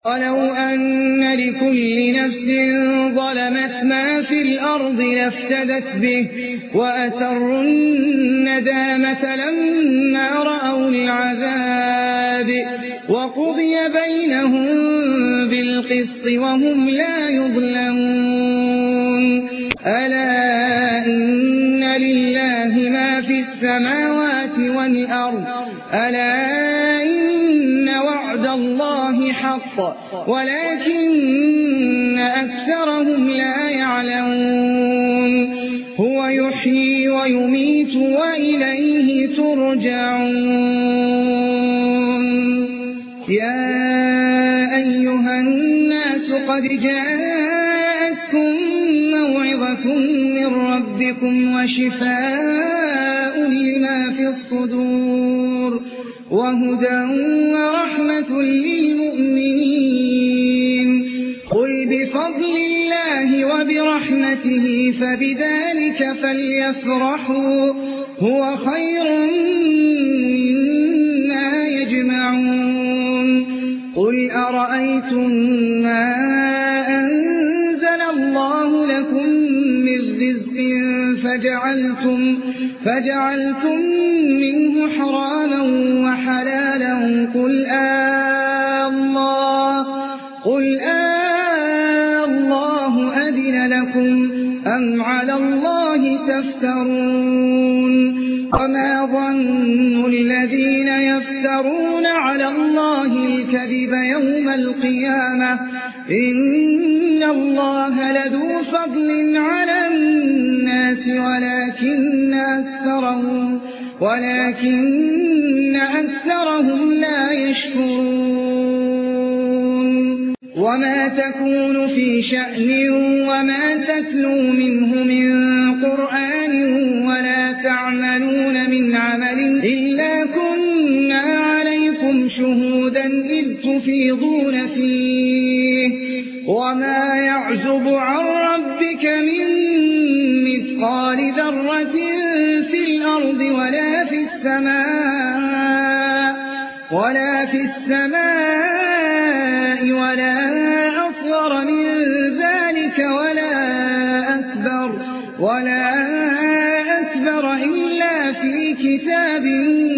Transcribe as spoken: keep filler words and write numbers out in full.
وَلَوْ أَنَّ لِكُلِّ نَفْسٍ ظَلَمَتْ مَا فِي الْأَرْضِ لَافْتَدَتْ بِهِ وَأَسَرُّوا النَّدَامَةَ لَمَّا رَأَوُا الْعَذَابَ وَقُضِيَ بَيْنَهُم بِالْقِسْطِ وَهُمْ لَا يُظْلَمُونَ أَلَا إِنَّ لِلَّهِ مَا فِي السَّمَاوَاتِ وَالْأَرْضِ أَلَا إِنَّ وَعْدَ اللَّهِ حَقٌّ وَلَكِنَّ أَكْثَرَهُمْ لَا يَعْلَمُونَ هُوَ يُحْيِي وَيُمِيتُ وَإِلَيْهِ تُرْجَعُونَ يَا أَيُّهَا النَّاسُ قَدْ جَاءَتْكُم مَّوْعِظَةٌ مِّن رَّبِّكُمْ وَشِفَاءٌ لِّمَا فِي الصُّدُورِ وَهُدًى وَرَحْمَةٌ لِّلْمُؤْمِنِينَ قُلْ بِفَضْلِ اللَّهِ وَبِرَحْمَتِهِ فَبِذَلِكَ فَلْيَفْرَحُوا هُوَ خَيْرٌ مِّمَّا يَجْمَعُونَ قُلْ أَرَأَيْتُم مَّا أَنزَلَ اللَّهُ لَكُم مِّن رِّزْقٍ فَجَعَلْتُم فَجَعَلْتُم مِّنْهُ حَرَامًا وَحَلَالًا قُلْ آللَّهُ قُلْ آللَّهُ أَذِنَ لَكُمْ أَمْ عَلَى اللَّهِ تَفْتَرُونَ وَمَا ظَنُّ الَّذِينَ يَفْتَرُونَ عَلَى اللَّهِ الْكَذِبَ يَوْمَ الْقِيَامَةِ إِنَّ اللَّهَ لَذُو فَضْلٍ عَلَى النَّاسِ وَلَكِنَّ أَكْثَرَهُمْ وَلَكِنَّ أَكْثَرَهُمْ لَا يَشْكُرُونَ وَمَا تَكُونُ فِي شَأْنٍ وَمَا تَتْلُو مِنْهُ مِنْ قُرْآنٍ وَلَا تَعْمَلُونَ مِنْ عَمَلٍ إِلَّا كُنَّا عَلَيْكُمْ شُهُودًا إِذْ تُفِيضُونَ فِيهِ وَمَا يَعْزُبُ عَن رَّبِّكَ مِن مِّثْقَالِ ذَرَّةٍ فِي الْأَرْضِ وَلَا فِي السَّمَاءِ وَلَا فِي السَّمَاءِ وَلَا أَصْغَرَ مِن ذَلِكَ وَلَا أَكْبَرَ وَلَا أَكْبَرَ إِلَّا فِي كِتَابٍ